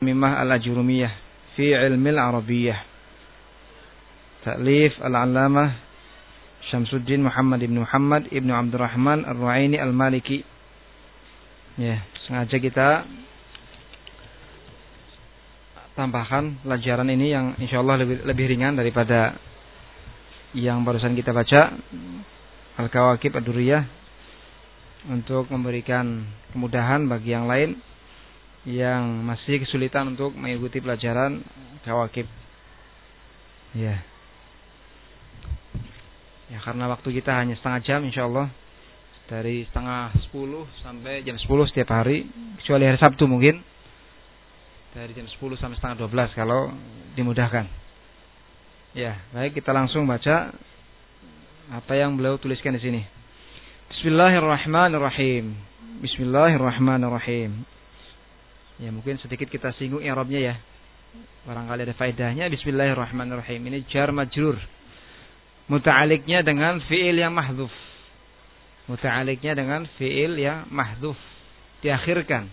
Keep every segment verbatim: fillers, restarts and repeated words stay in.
Mimah al-Ajurumiyah fi ilmi al-Arabiyyah. Ta'lif al-Allamah Syamsuddin Muhammad ibn Muhammad ibn Abdurrahman Ar-Ru'aini Al-Maliki. Ya, sengaja kita tambahkan pelajaran ini yang insyaallah lebih, lebih ringan daripada yang barusan kita baca, Al-Kawakib Ad-Durriyah, untuk memberikan kemudahan bagi yang lain yang masih kesulitan untuk mengikuti pelajaran Kawakib. Ya. Ya, karena waktu kita hanya setengah jam insyaallah, dari setengah sepuluh sampai jam sepuluh setiap hari, kecuali hari Sabtu mungkin dari jam sepuluh sampai setengah dua belas kalau dimudahkan. Ya, baik, kita langsung baca apa yang beliau tuliskan di sini. Bismillahirrahmanirrahim. Bismillahirrahmanirrahim. Ya, mungkin sedikit kita singgung i'rabnya ya. Barangkali ada faedahnya. Bismillahirrahmanirrahim. Ini jar majrur. Muta'aliknya dengan fi'il yang mahdzuf. Muta'aliknya dengan fi'il yang mahdzuf, diakhirkan.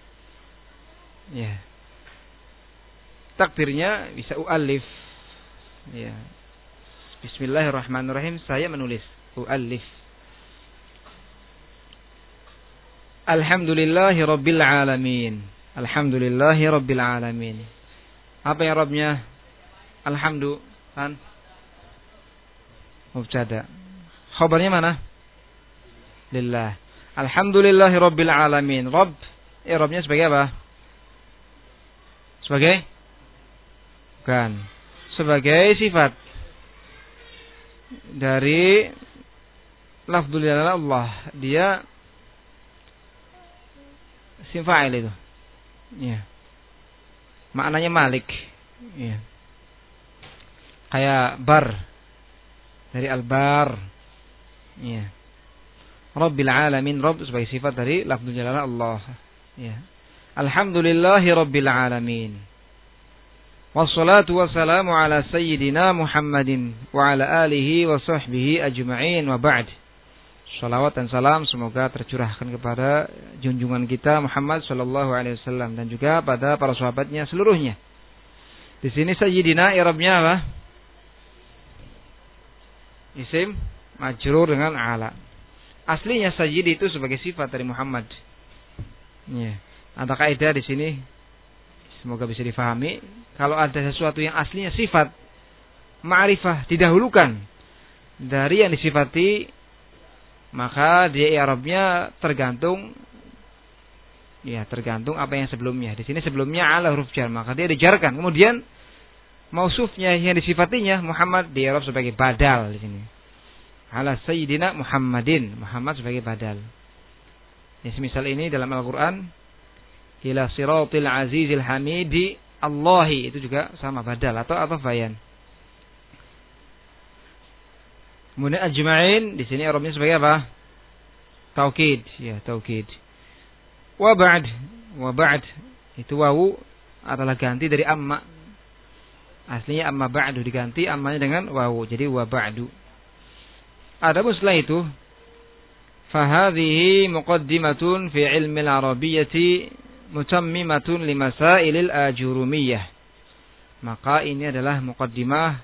Ya. Takdirnya bisa u'allif. Ya. Bismillahirrahmanirrahim, saya menulis. U'allif. Alhamdulillahi rabbil alamin. Alhamdulillahi rabbil alamin. Apa yang Rabbnya? Alhamdu kan? Mubtada. Khabarnya mana? Lillah. Alhamdulillahi rabbil alamin. Rabb, eh Rabbnya sebagai apa? Sebagai? Bukan. Sebagai sifat dari lafdzul jalalalah Allah. Dia isim fa'il itu. Ya. Maknanya Malik. Ya. Kayak bar dari al-bar. Ya. Rabbil alamin, Rabb sebagai sifat dari lafdzul jalalalah Allah. Ya. Alhamdulillahi rabbil alamin. Wassalatu wassalamu ala sayyidina Muhammadin wa ala alihi wa sahbihi ajma'in wa ba'd. Salawat dan salam semoga tercurahkan kepada junjungan kita Muhammad sallallahu alaihi wasallam dan juga pada para sahabatnya seluruhnya. Di sini sayyidina i'rabnya apa? Isim majrur dengan ala. Aslinya sayyid itu sebagai sifat dari Muhammad. Ya. Ada kaidah di sini, semoga bisa difahami. Kalau ada sesuatu yang aslinya sifat ma'rifah didahulukan dari yang disifati, maka dia i'rabnya tergantung ya tergantung apa yang sebelumnya. Di sini sebelumnya ala huruf jar, maka dia dijarkan. Kemudian mausufnya yang disifatinya Muhammad di i'rab sebagai badal di sini. Ala sayyidina Muhammadin, Muhammad sebagai badal. Ya, semisal ini dalam Al-Qur'an, ila siratil azizil hamidi Allahi, itu juga sama badal atau apa bayan. Kemudian ajma'in di sini i'rabnya sebagai apa? Taukid, ya taukid. Wa ba'd, wa ba'd itu wawu adalah ganti dari amma. Aslinya amma ba'du, diganti ammanya dengan wawu, jadi wa ba'du. Adapun setelah itu, fa hadhihi muqaddimatun fi ilmi al-arabiyyati mutammimatun limasailil ajurumiyah. Maka ini adalah muqaddimah,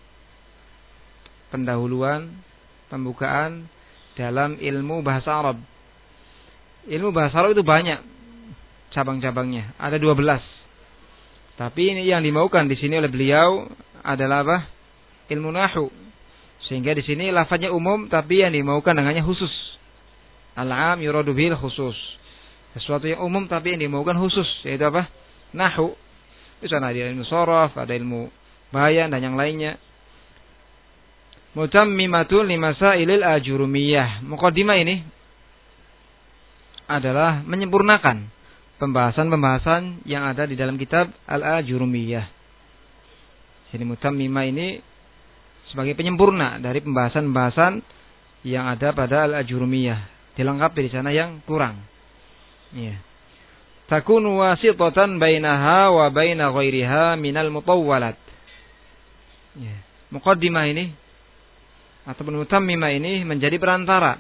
pendahuluan, pembukaan dalam ilmu bahasa Arab. Ilmu bahasa Arab itu banyak cabang-cabangnya, ada dua belas. Tapi ini yang dimaukan di sini oleh beliau adalah apa? Ilmu nahwu. Sehingga di sini lafaznya umum, tapi yang dimaukan dengannya khusus. Al-'am yuradu bil khusus. Sesuatu yang umum tapi yang dimaukan khusus, yaitu apa? Nahwu. Di sana ada ilmu sharaf, ada ilmu bayan dan yang lainnya. Mutammimatun limasailil ajurumiyah. Muqaddimah ini adalah menyempurnakan pembahasan-pembahasan yang ada di dalam kitab Al-Ajurumiyah. Jadi mutammimah ini sebagai penyempurna dari pembahasan-pembahasan yang ada pada Al-Ajurumiyah. Dilengkapi di sana yang kurang. Ya. Takunu wasitatan bainaha wa baina ghairiha minal mutawwalat. Ya. Muqaddimah ini ataupun mutammimah ini menjadi perantara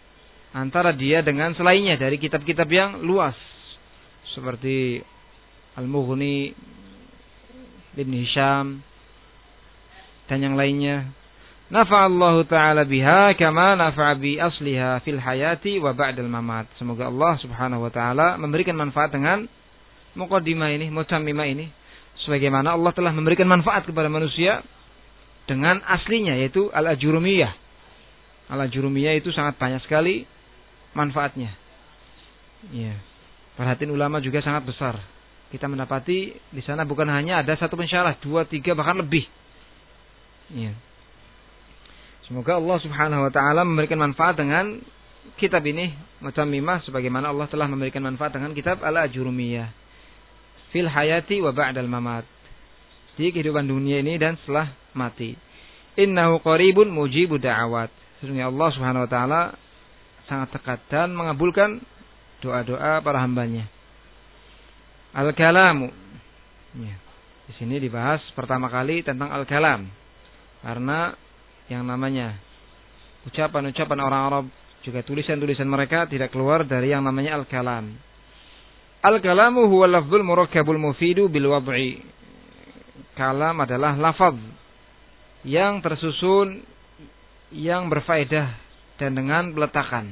antara dia dengan selainnya dari kitab-kitab yang luas seperti Al-Mughni, Ibn Hisham, dan yang lainnya. Nafa'allahu ta'ala biha kama nafa'a bi asliha fil hayati wa ba'dal mamat. Semoga Allah subhanahu wa ta'ala memberikan manfaat dengan muqaddimah ini, mutammimah ini, sebagaimana Allah telah memberikan manfaat kepada manusia dengan aslinya, yaitu al-ajurumiyah. Al-ajurumiyah itu sangat banyak sekali manfaatnya. Ya. Perhatian ulama juga sangat besar. Kita mendapati di sana bukan hanya ada satu pensyarah, dua, tiga, bahkan lebih. Ya. Semoga Allah subhanahu wa ta'ala memberikan manfaat dengan kitab ini, mutammimah, sebagaimana Allah telah memberikan manfaat dengan kitab al-ajurumiyah. Fil hayati wa ba'dal mamat. Di kehidupan dunia ini dan setelah mati. Innahu qaribun mujibu da'awat. Sesungguhnya Allah subhanahu wa ta'ala sangat dekat dan mengabulkan doa-doa para hambanya. Al-kalamu. Ya. Di sini dibahas pertama kali tentang al-kalam. Karena yang namanya ucapan-ucapan orang Arab, juga tulisan-tulisan mereka tidak keluar dari yang namanya al-kalam. Al-kalamu huwa lafzul murakkabul mufidu bil wad'i. Kalam adalah lafaz yang tersusun, yang berfaedah dan dengan peletakan.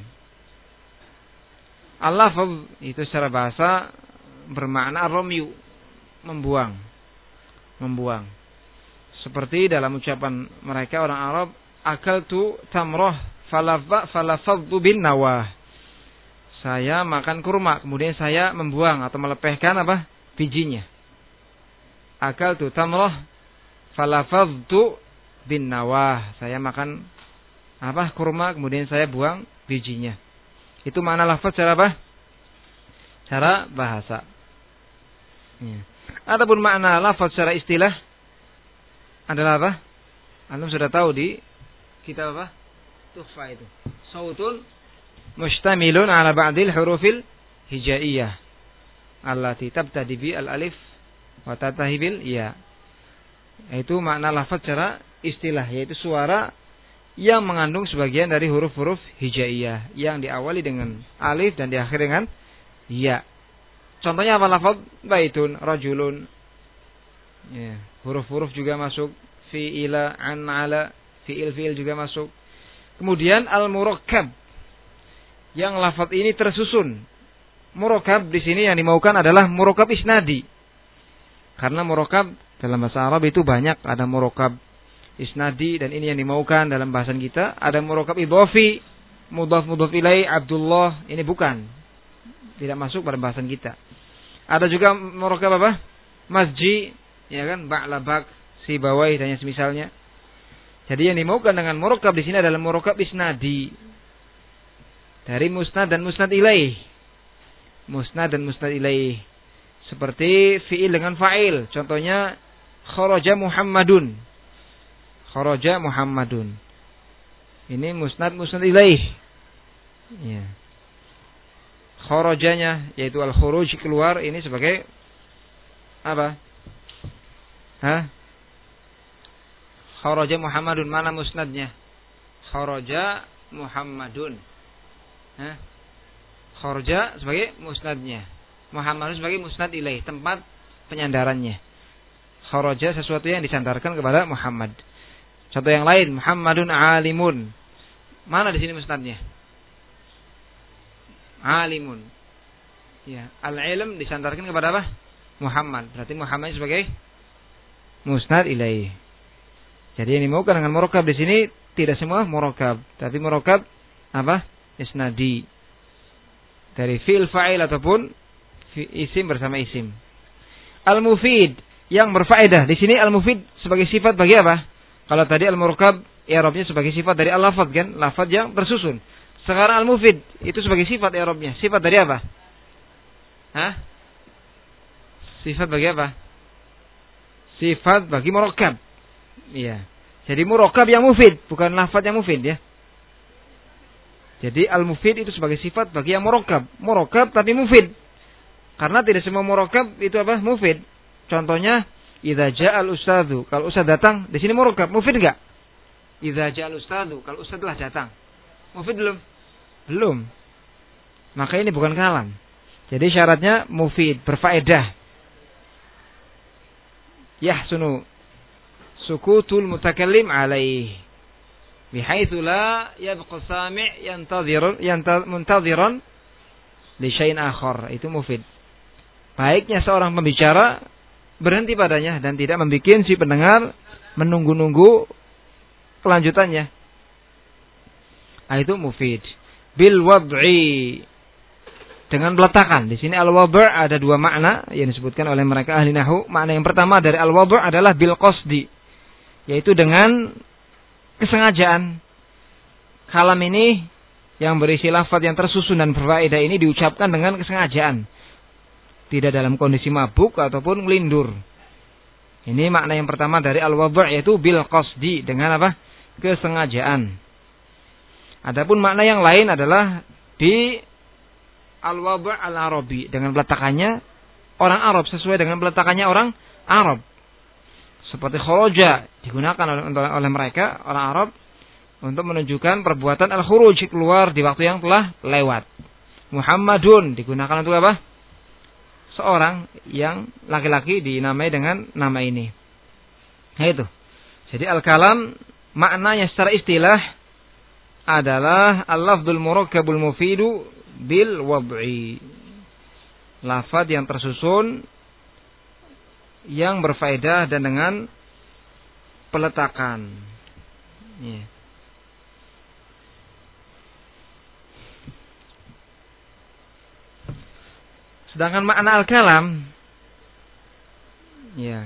Al-lafaz itu secara bahasa bermakna ar-ramyu, membuang. Membuang. Seperti dalam ucapan mereka orang Arab, akaltu tamrah falafadtu bin nawah. Saya makan kurma, kemudian saya membuang atau melepehkan apa? Bijinya. Akaltu tamrah falafadtu bin nawah. Saya makan apa? Kurma, kemudian saya buang bijinya. Itu makna lafaz secara apa? Cara bahasa. Ya. Adapun makna lafaz secara istilah adalah apa? Antum sudah tahu di kitab apa? Tuhfa itu. Sautun mustamilun ala ba'dil hurufil hijaiyah allati tabtadi bi al-alif wa tatahi bil ya. Itu makna lafaz secara istilah, yaitu suara yang mengandung sebagian dari huruf-huruf hijaiyah yang diawali dengan alif dan diakhiri dengan ya. Contohnya apa lafaz? Baitun, rajulun. Ya, huruf-huruf juga masuk, fi'ila, an, ala, fi'il, fi'il juga masuk. Kemudian al-murakkab, yang lafaz ini tersusun. Murakkab di sini yang dimaukan adalah murakkab isnadi. Karena murakkab dalam bahasa Arab itu banyak, ada murakkab isnadi, dan ini yang dimaukan dalam bahasan kita. Ada murakkab idhofi, mudhaf mudhaf ilaih, Abdullah, ini bukan, tidak masuk pada bahasan kita. Ada juga murakkab apa? Masji, ya kan, ba'labak, si bawai dan yang semisalnya. Jadi yang dimaukan dengan murakkab di sini adalah murakkab isnadi, dari musnad dan musnad ilaih. Musnad dan musnad ilaih. Seperti fi'il dengan fa'il. Contohnya kharaja Muhammadun. Kharaja Muhammadun. Ini musnad musnad ilaih. Ya. Kharajanya yaitu al-khuruj, keluar, ini sebagai apa? Hah? Kharaja Muhammadun, mana musnadnya? Kharaja Muhammadun. Hah? Kharaja sebagai musnadnya. Muhammadun sebagai musnad ilaih, tempat penyandarannya. Kharaja sesuatu yang disandarkan kepada Muhammad. Contoh yang lain, Muhammadun alimun. Mana di sini musnadnya? Alimun. Ya, al-ilm disandarkan kepada apa? Muhammad. Berarti Muhammad sebagai musnad ilaih. Jadi yang dimaukan dengan murakkab di sini tidak semua murakkab, tapi murakkab apa? Isnadi. Dari fi'il fa'il ataupun isim bersama isim. Al-mufid, yang berfaedah. Di sini al-mufid sebagai sifat bagi apa? Kalau tadi al-murakkab i'rabnya sebagai sifat dari al-lafaz kan, lafaz yang tersusun. Sekarang al-mufid itu sebagai sifat i'rabnya. Sifat dari apa? Hah? Sifat bagi apa? Sifat bagi murakkab. Iya. Jadi murakkab yang mufid, bukan lafaz yang mufid ya. Jadi al-mufid itu sebagai sifat bagi yang murakkab. Murakkab tapi mufid. Karena tidak semua murakkab itu apa? Mufid. Contohnya idza ja'al ustadzu, kalau ustaz datang, di sini murakkab, mufid enggak? Idza ja'al ustadzu, kalau ustaz telah datang. Mufid belum? Belum. Maka ini bukan kalam. Jadi syaratnya mufid, berfaedah. yahsunu sukutul mutakallim alaih bihaitsu la yabqa sami' yantadhir muntadhiran li syai'in akhar. Itu mufid. Baiknya seorang pembicara berhenti padanya dan tidak membuat si pendengar menunggu-nunggu kelanjutannya. Nah, itu mufid. Bil wad'i, dengan peletakan. Di sini al-wad' ada dua makna yang disebutkan oleh mereka ahli nahwu. Makna yang pertama dari al-wad' adalah bil qasdi, yaitu dengan kesengajaan. Kalam ini yang berisi lafaz yang tersusun dan berfaedah ini diucapkan dengan kesengajaan, tidak dalam kondisi mabuk ataupun melindur. Ini makna yang pertama dari al-wad', yaitu bil qasdi, dengan apa? Kesengajaan. Adapun makna yang lain adalah di al-wad' al-arabi, dengan peletakannya orang Arab, sesuai dengan peletakannya orang Arab. Seperti kharaja digunakan oleh, oleh mereka orang Arab untuk menunjukkan perbuatan al-khuruj, keluar di waktu yang telah lewat. Muhammadun digunakan untuk apa? Seorang yang laki-laki dinamai dengan nama ini. Nah, itu. Jadi al-kalam maknanya secara istilah adalah al-lafdzul murakkabul mufidu bil wad'i. Lafaz yang tersusun yang berfaedah dan dengan peletakan. Ya. Sedangkan makna al-kalam, ya,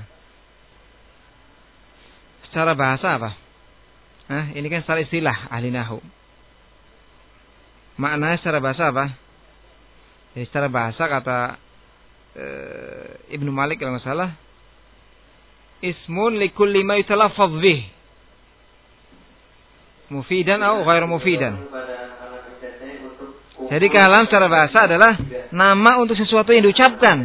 secara bahasa apa? Nah, ini kan secara istilah ahli nahwu. Maknanya secara bahasa apa? Jadi secara bahasa kata e, Ibnu Malik kalau nggak salah, ismun likulli ma yutalaffaz bih, mufidan atau ghairu mufidan. Jadi kalam secara bahasa adalah nama untuk sesuatu yang diucapkan,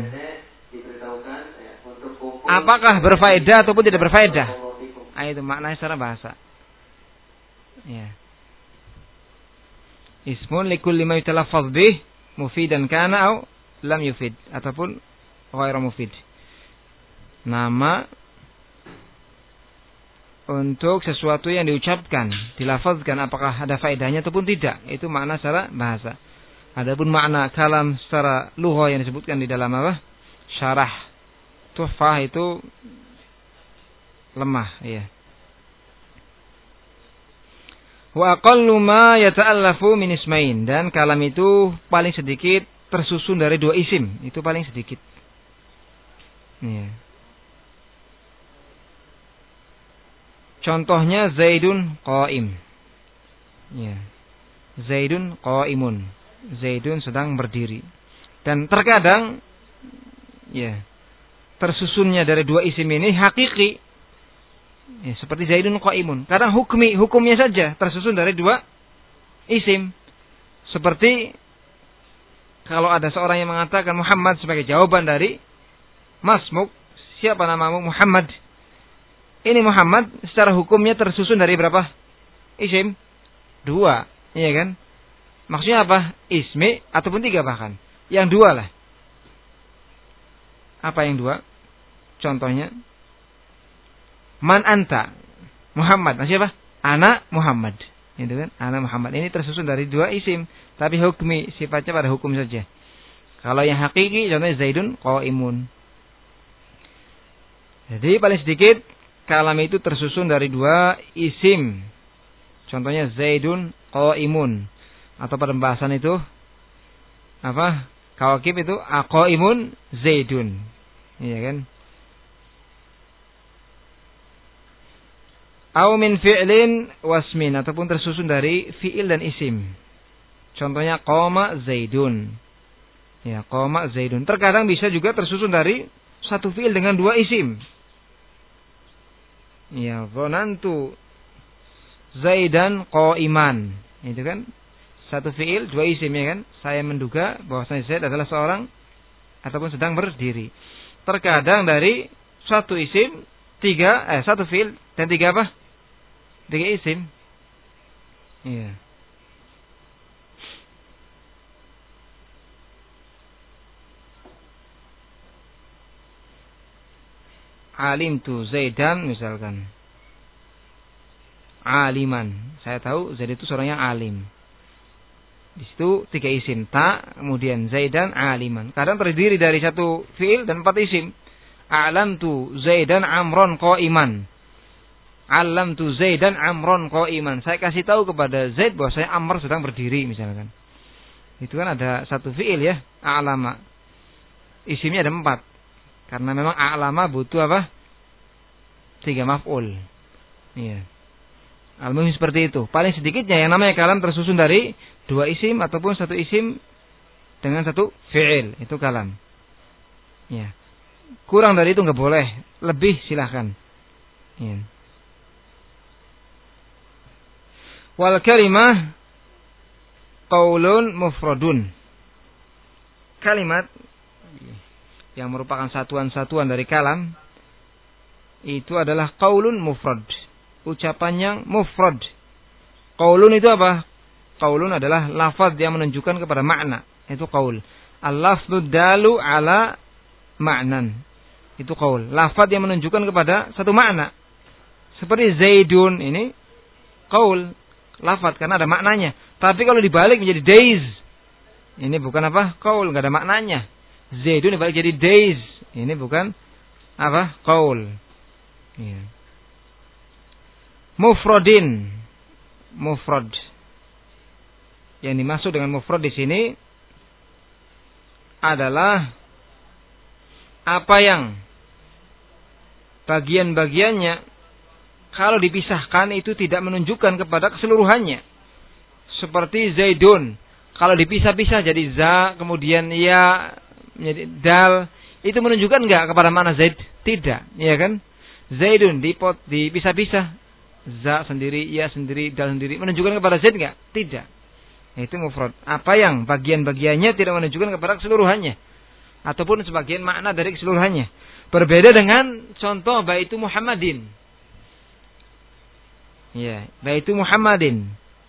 apakah berfaedah ataupun tidak berfaedah. Nah, itu maknanya secara bahasa. Ya. Ismun likulli ma yutalaffaz bih, mufidan kana au lam yufid, ataupun ghairu mufid. Nama untuk sesuatu yang diucapkan, dilafazkan, apakah ada faedahnya ataupun tidak. Itu makna secara bahasa. Adapun makna kalam secara lugha yang disebutkan di dalam apa? Syarah Tuhfah itu lemah, ya. Wa aqallu ma yata'allafu min ismain, dan kalam itu paling sedikit tersusun dari dua isim, itu paling sedikit. Ya. Contohnya Zaidun qa'im. Ya. Zaidun qa'imun. Zaidun sedang berdiri. Dan terkadang ya, tersusunnya dari dua isim ini hakiki. Ya, seperti Zaidun qa'imun. Kadang hukmi, hukumnya saja tersusun dari dua isim. Seperti kalau ada seorang yang mengatakan Muhammad sebagai jawaban dari masmuk, siapa namamu? Muhammad. Ini Muhammad secara hukumnya tersusun dari berapa isim? Dua, iya kan? Maksudnya apa? Ismi ataupun tiga bahkan. Yang dua lah. Apa yang dua? Contohnya, man anta? Muhammad. Maksudnya apa? Ana Muhammad. Itu kan? Ana Muhammad. Ini tersusun dari dua isim, tapi hukmi, sifatnya pada hukum saja. Kalau yang hakiki, contohnya Zaidun qa'imun. Jadi paling sedikit kalam itu tersusun dari dua isim. Contohnya Zaidun qa'imun. Atau pada pembahasan itu apa? Kawakib itu aqaimun Zaidun. Iya kan? Au min fi'lin wasmin, ataupun tersusun dari fi'il dan isim. Contohnya qama Zaidun. Ya, qama Zaidun. Terkadang bisa juga tersusun dari satu fi'il dengan dua isim. Ya, dhanantu Zaidan qa'iman. Itu kan satu fi'il, dua isim, ya kan? Saya menduga bahwasanya Zaid adalah seorang ataupun sedang berdiri. Terkadang dari satu isim, tiga, eh satu fi'il dan tiga apa? Tiga isim. Iya. alimtu Zaidan misalkan. Aliman. Saya tahu Zaid itu seorang yang alim. Di situ tiga isim, ta, kemudian Zaidan, aliman. Kadang terdiri dari satu fiil dan empat isim. Alamtu Zaidan amron qa'iman. Alamtu Zaidan amron qa'iman. Saya kasih tahu kepada Zaid bahwa saya Amr sedang berdiri misalkan. Itu kan ada satu fiil ya, a'lama. Isimnya ada empat. Karena memang a'lama butuh apa? Tiga maf'ul. Iya. Al-muhim seperti itu. Paling sedikitnya yang namanya kalam tersusun dari dua isim ataupun satu isim dengan satu fi'il. Itu kalam. Ya. Kurang dari itu enggak boleh. Lebih silahkan. Ya. Wal kalimah qaulun mufradun. Kalimat yang merupakan satuan-satuan dari kalam itu adalah qaulun mufrad. Ucapan yang mufrad. Qaulun itu apa? Qaulun adalah lafaz yang menunjukkan kepada makna. Itu qaul. Al-lafzu dalu ala ma'nan. Itu qaul. Lafaz yang menunjukkan kepada satu makna. Seperti Zaidun ini qaul, lafaz karena ada maknanya. Tapi kalau dibalik menjadi days, ini bukan apa? Qaul, enggak ada maknanya. Zaidun dibalik jadi days. Ini bukan apa? Qaul. Ya. Mufradin. Mufrad. Yang dimaksud dengan mufrad di sini adalah apa yang bagian-bagiannya kalau dipisahkan itu tidak menunjukkan kepada keseluruhannya. Seperti Zaidun. Kalau dipisah-pisah jadi za, kemudian ya menjadi dal, itu menunjukkan enggak kepada mana Zaid? Tidak, ya kan? Zaidun dipot dipisah-pisah, za sendiri, ya sendiri, dal sendiri, menunjukkan kepada Zaid enggak? Tidak. Itu mufrad. Apa yang bagian-bagiannya tidak menunjukkan kepada keseluruhannya ataupun sebagian makna dari keseluruhannya. Berbeda dengan contoh baitu Muhammadin. Ya, baitu Muhammadin.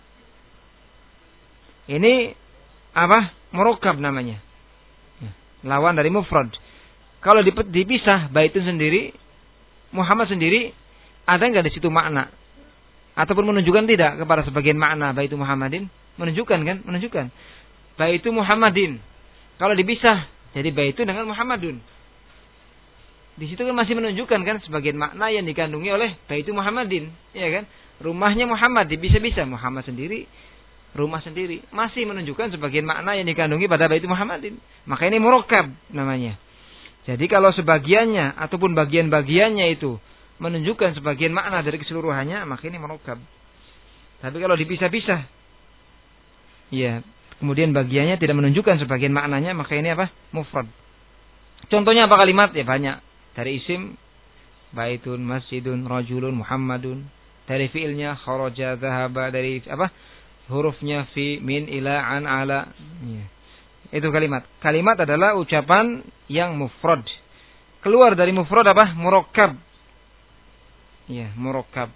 Ini apa? Murokkab namanya. Lawan dari mufrad. Kalau dipisah baitun sendiri, Muhammad sendiri, ada enggak di situ makna? Ataupun menunjukkan tidak kepada sebagian makna baitu Muhammadin? Menunjukkan kan? Menunjukkan. Baitu Muhammadin. Kalau dipisah jadi baitu dengan Muhammadun. Di situ kan masih menunjukkan kan sebagian makna yang dikandungi oleh baitu Muhammadin, ya kan? Rumahnya Muhammad bisa-bisa Muhammad sendiri, rumah sendiri, masih menunjukkan sebagian makna yang dikandungi pada baitu Muhammadin. Maka ini murokkab namanya. Jadi kalau sebagiannya ataupun bagian-bagiannya itu menunjukkan sebagian makna dari keseluruhannya, maka ini murokkab. Tapi kalau dipisah-pisah, ya, kemudian bagiannya tidak menunjukkan sebagian maknanya, maka ini apa? Mufrad. Contohnya apa kalimat? Ya banyak. Dari isim baitun, masjidun, rajulun, Muhammadun. Dari fiilnya kharaja, dhahaba, dari apa? Hurufnya fi, min, ila, an, ala. Ya. Itu kalimat. Kalimat adalah ucapan yang mufrad. Keluar dari mufrad apa? Murokkab. Ya, murokkab.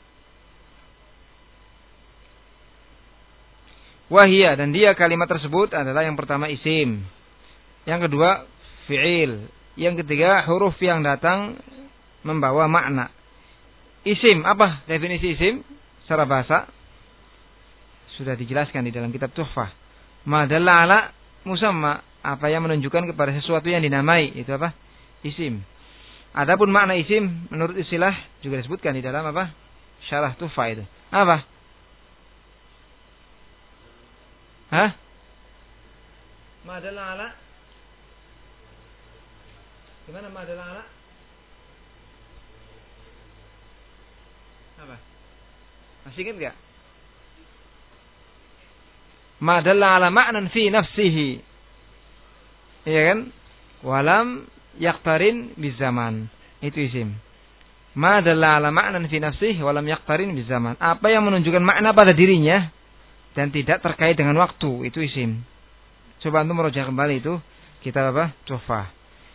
Wahia, dan dia kalimat tersebut adalah yang pertama isim. Yang kedua fi'il. Yang ketiga huruf yang datang membawa makna. Isim, apa definisi isim secara bahasa? Sudah dijelaskan di dalam kitab Tuhfah. Ma dalla ala musamma, apa yang menunjukkan kepada sesuatu yang dinamai, itu apa? Isim. Adapun makna isim menurut istilah juga disebutkan di dalam apa? Syarah Tuhfah itu. Apa? Hah? Ma dalla ala? Gimana ma dalla ala? Apa? Masih ingat enggak? Ma dalla ala ma'nan fi nafsihi. Iya kan? Walam yaqtarin bizaman. Itu isim. Ma dalla ala ma'nan fi nafsihi walam yaqtarin bizaman. Apa yang menunjukkan makna pada dirinya dan tidak terkait dengan waktu, itu isim. Coba antum merujuk kembali itu kitab apa? Tuhfah.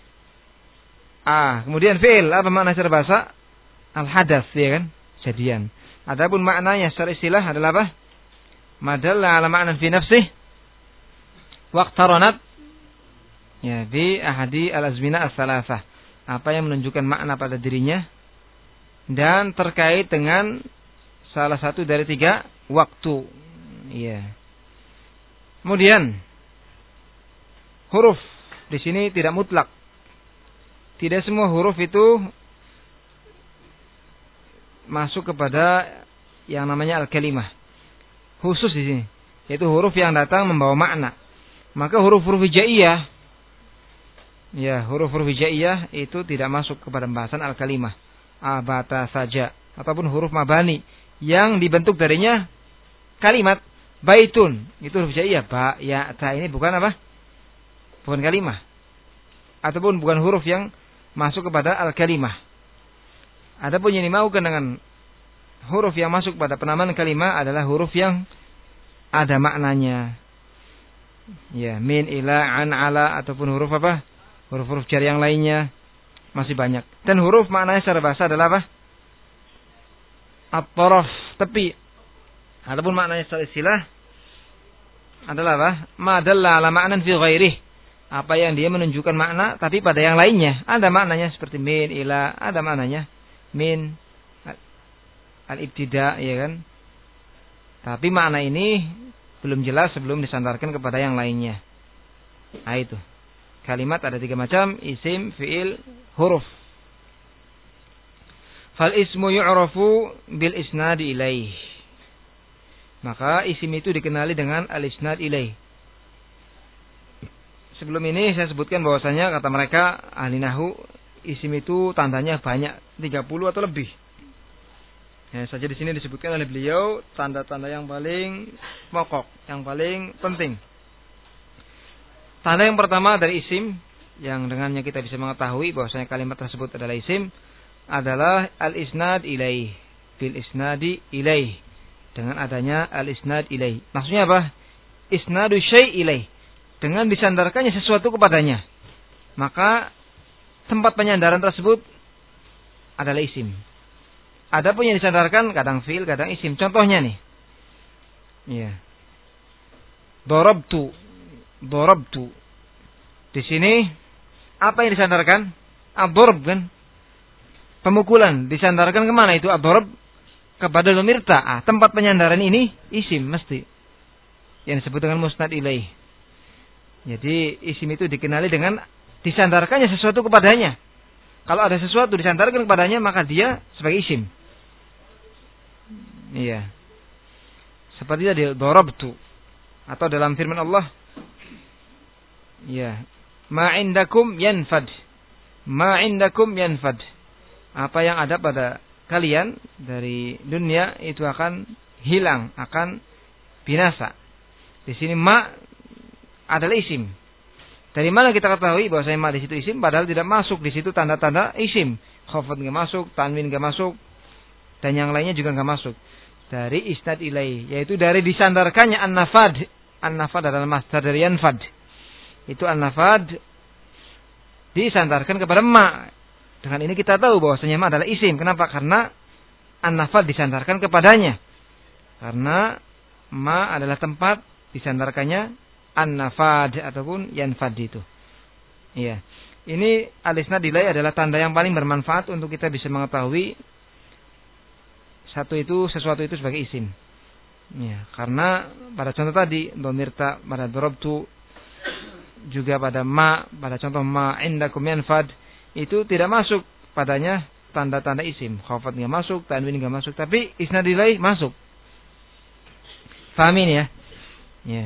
Ah, kemudian fi'il, apa makna secara bahasa? Al-hadas, ya kan? Jadian. Adapun maknanya secara istilah adalah apa? Madalla ala ma'nan fi nafsih waqtaranat ya bi ahadi al-azmina as-salasah. apa yang menunjukkan makna pada dirinya, dan terkait dengan salah satu dari tiga waktu. Iya. Kemudian huruf di sini tidak mutlak. Tidak semua huruf itu masuk kepada yang namanya al-kalimah. Khusus di sini, yaitu huruf yang datang membawa makna. Maka huruf-huruf hijaiyah, ya, huruf-huruf hijaiyah itu tidak masuk kepada pembahasan al-kalimah. Abata saja, ataupun huruf mabani yang dibentuk darinya kalimat. Baitun, itu huruf hijaiyah. Ba, ya, ta, ini bukan apa? Bukan kalimah. Ataupun bukan huruf yang masuk kepada al-kalimah. Adapun yang dimaukan dengan huruf yang masuk pada penamaan kalimah adalah huruf yang ada maknanya. Ya, min, ila, an, ala, ataupun huruf apa? Huruf-huruf jari yang lainnya masih banyak. Dan huruf maknanya secara bahasa adalah apa? At-taraf, tepi. Adapun maknanya secara istilah adalah apa? Ma dalla ala ma'nan fi ghairih. Apa yang dia menunjukkan makna tapi pada yang lainnya ada maknanya, seperti min, ila, ada maknanya min, al-ibtida, ya kan? Tapi makna ini belum jelas sebelum disandarkan kepada yang lainnya. Nah itu. Kalimat ada tiga macam, isim, fi'il, huruf. Fal ismu yu'rafu bil isnad ilaih. Maka isim itu dikenali dengan al-isnad ilaih. Sebelum ini saya sebutkan bahwasanya kata mereka ahli nahwu, isim itu tandanya banyak, tiga puluh atau lebih. Ya, saja di sini disebutkan oleh beliau tanda-tanda yang paling pokok, yang paling penting. Tanda yang pertama dari isim, yang dengannya kita bisa mengetahui bahwasanya kalimat tersebut adalah isim, adalah al-isnad ilaih, bil isnadi ilaih, dengan adanya al-isnad ilaih. Maksudnya apa? Isnadu syai' ilaih, dengan disandarkannya sesuatu kepadanya. Maka tempat penyandaran tersebut adalah isim. Adapun yang disandarkan kadang fi'il, kadang isim. Contohnya nih. Iya. Darabtu. Darabtu. Di sini apa yang disandarkan? Ad-darb kan? Pemukulan disandarkan kemana itu? Ad-darb kepada dhamir ta. Ah, tempat penyandaran ini isim mesti. Yang disebut dengan musnad ilaih. Jadi isim itu dikenali dengan disandarkannya sesuatu kepadanya. Kalau ada sesuatu disandarkan kepadanya, maka dia sebagai isim. Iya. Seperti tadi darabtu, atau dalam firman Allah, ya, ma indakum yanfad. Ma indakum yanfad. Apa yang ada pada kalian dari dunia itu akan hilang, akan binasa. Di sini ma adalah isim. Dari mana kita ketahui bahwa ma di situ isim, padahal tidak masuk di situ tanda-tanda isim. Khafad enggak masuk, tanwin enggak masuk, dan yang lainnya juga enggak masuk. Dari isnad ilai, yaitu dari disandarkannya an-nafad. An-nafad adalah masdar dari yanfad. Itu an-nafad disandarkan kepada ma. Dengan ini kita tahu bahwasanya ma adalah isim. Kenapa? Karena an-nafad disandarkan kepadanya. Karena ma adalah tempat disandarkannya an-nafad ataupun yanfad itu. Iya. Ini al-isnad ilai adalah tanda yang paling bermanfaat untuk kita bisa mengetahui satu itu sesuatu itu sebagai isim. Ya, karena pada contoh tadi dhamir ta, pada darabtu, juga pada ma, pada contoh ma indakum yanfad, itu tidak masuk padanya tanda-tanda isim. Khafad enggak masuk, tanwin enggak masuk, tapi isnad ilai masuk. Paham ini ya? Ya.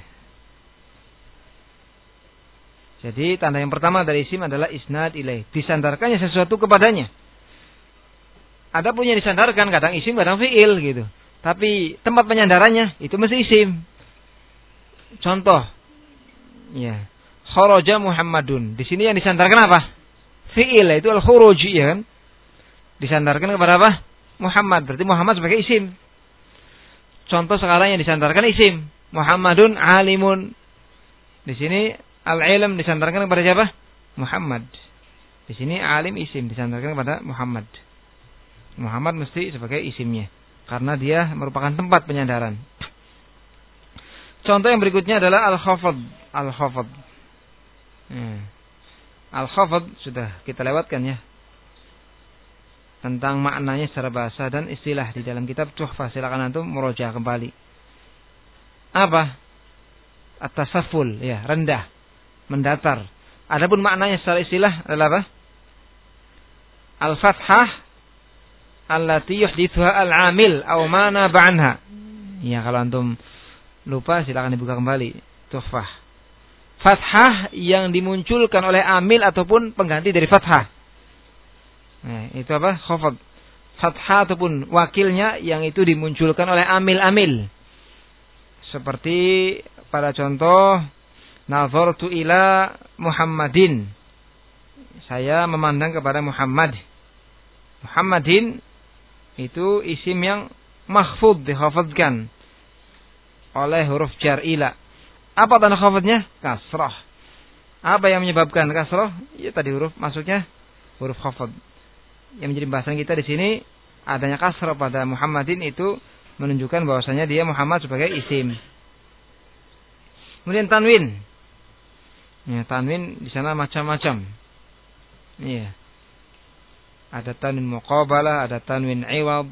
Jadi tanda yang pertama dari isim adalah isnad ilai, disandarkannya sesuatu kepadanya. Adapun yang disandarkan kadang isim, kadang fi'il gitu. Tapi tempat penyandarannya itu mesti isim. Contoh, ya, kharaja Muhammadun. Di sini yang disandarkan apa? Fi'il, itu al-khuruj, ya kan? Disandarkan kepada apa? Muhammad. Berarti Muhammad sebagai isim. Contoh sekarang yang disandarkan isim, Muhammadun alimun. Di sini al-ilm disandarkan kepada siapa? Muhammad. Di sini alim isim disandarkan kepada Muhammad. Muhammad mesti sebagai isimnya, karena dia merupakan tempat penyandaran. Contoh yang berikutnya adalah al-khafad. Al-khafad. Hmm. Al-khafd sudah kita lewatkan ya. Tentang maknanya secara bahasa dan istilah di dalam kitab Tuhfah. Silakan antum murojaah kembali. Apa? At-tasafful, ya, rendah, mendatar. Adapun maknanya secara istilah adalah apa? Al-fathah allati yuhdithuha al-amil aw mana ba'anha. Ya, kalau antum lupa silakan dibuka kembali Tuhfah. Fathah yang dimunculkan oleh amil ataupun pengganti dari fathah. Nah, itu apa? Khafd. Fathah ataupun wakilnya yang itu dimunculkan oleh amil-amil. Seperti pada contoh nazartu ila Muhammadin. Saya memandang kepada Muhammad. Muhammadin itu isim yang mahfud, dikhafadkan oleh huruf jar ila. Apa tanda khafadnya? Kasrah. Apa yang menyebabkan kasrah? Ya tadi huruf masuknya huruf khafad. Yang menjadi bahasan kita di sini adanya kasrah pada Muhammadin itu menunjukkan bahwasanya dia Muhammad sebagai isim. Kemudian tanwin. Ya, tanwin di sana macam-macam. Iya. Ada tanwin muqabalah, ada tanwin iwad,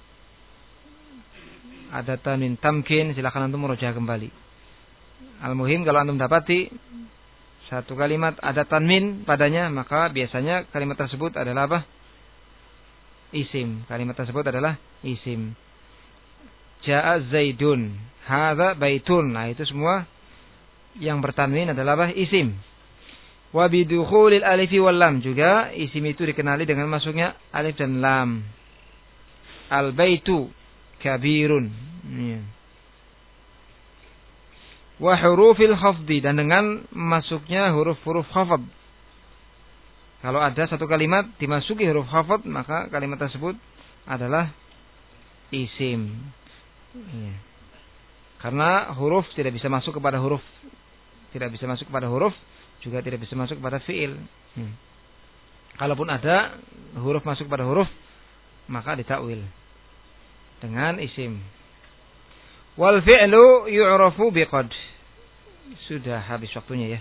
ada tanwin tamkin. Silakan antum murojaah kembali. Al-muhim kalau antum dapati satu kalimat ada tanwin padanya, maka biasanya kalimat tersebut adalah apa? Isim. Kalimat tersebut adalah isim. Ja'a Zaidun, hadza baitun. Nah, itu semua yang bertanwin adalah apa? Isim. Wa bidukhulil alifi wal lam, juga isim itu dikenali dengan masuknya alif dan lam. Al baitu kabirun. Ya. Wa hurufil khafdi, dan dengan masuknya huruf-huruf khafd. Kalau ada satu kalimat dimasuki huruf khafd, maka kalimat tersebut adalah isim. Ya. Karena huruf tidak bisa masuk kepada huruf, tidak bisa masuk kepada huruf, juga tidak bisa masuk kepada fiil. Hmm. Kalaupun ada huruf masuk pada huruf, maka ditakwil dengan isim. Wal fi'lu yu'rafu biqad. Sudah habis waktunya ya.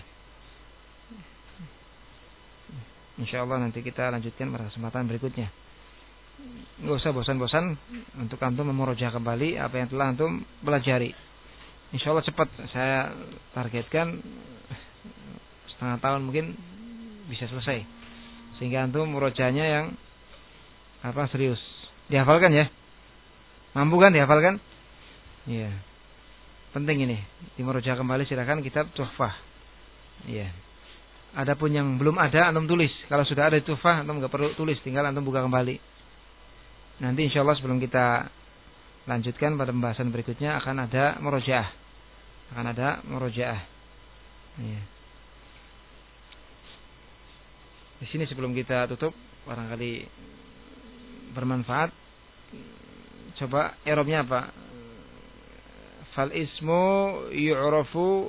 Insyaallah nanti kita lanjutkan pada kesempatan berikutnya. Enggak usah bosan-bosan untuk antum memurojaah kembali apa yang telah antum pelajari. Insyaallah cepat, saya targetkan setengah tahun mungkin bisa selesai. Sehingga antum murojaahnya yang apa serius. Dihafalkan ya? Mampu kan dihafalkan? Iya. Penting ini. Dimurojaah kembali silakan kitab Tuhfah. Iya. Adapun yang belum ada antum tulis. Kalau sudah ada Tuhfah antum enggak perlu tulis, tinggal antum buka kembali. Nanti insyaallah sebelum kita lanjutkan pada pembahasan berikutnya akan ada murojaah. Akan ada murojaah. Iya. Di sini sebelum kita tutup, barangkali bermanfaat. Coba i'rabnya apa? Fal ismu yu'rafu.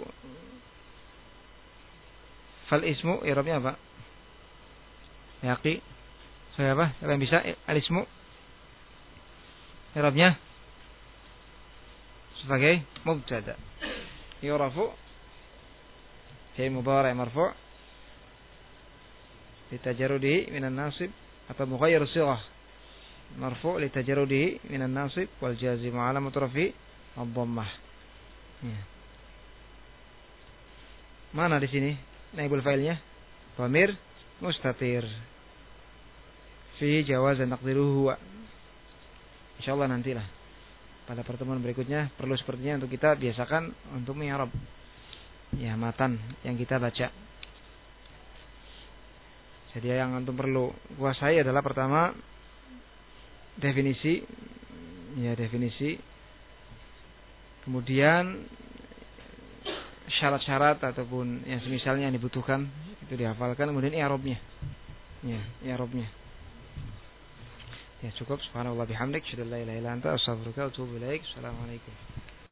Fal ismu i'rabnya apa? Yaqi. Saya apa? Siapa yang bisa al ismu? I'rabnya sebagai mubtada. Yu'rafu fi'il mudhari' marfu' litajarrudihi minan nasib atau mughayyir shighah. Marfu' litajarrudihi minan nasib wal jazimu 'alamatu rafi' ad-dhammah. Ya. Mana di sini naibul fa'ilnya? Dhamir mustatir. Fi jawazan taqdiruhu huwa. Insyaallah nantilah pada pertemuan berikutnya perlu sepertinya untuk kita biasakan untuk mi'rab ya matan yang kita baca. Jadi yang antum perlu kuasai adalah pertama definisi, ya definisi, kemudian syarat-syarat ataupun yang semisalnya yang dibutuhkan itu dihafalkan, kemudian i'rabnya, ya i'rabnya. Ya cukup. Subhanallah bihamdik, syada la ilaha illa anta, astaghfiruka wa atubu ilaik. Assalamualaikum.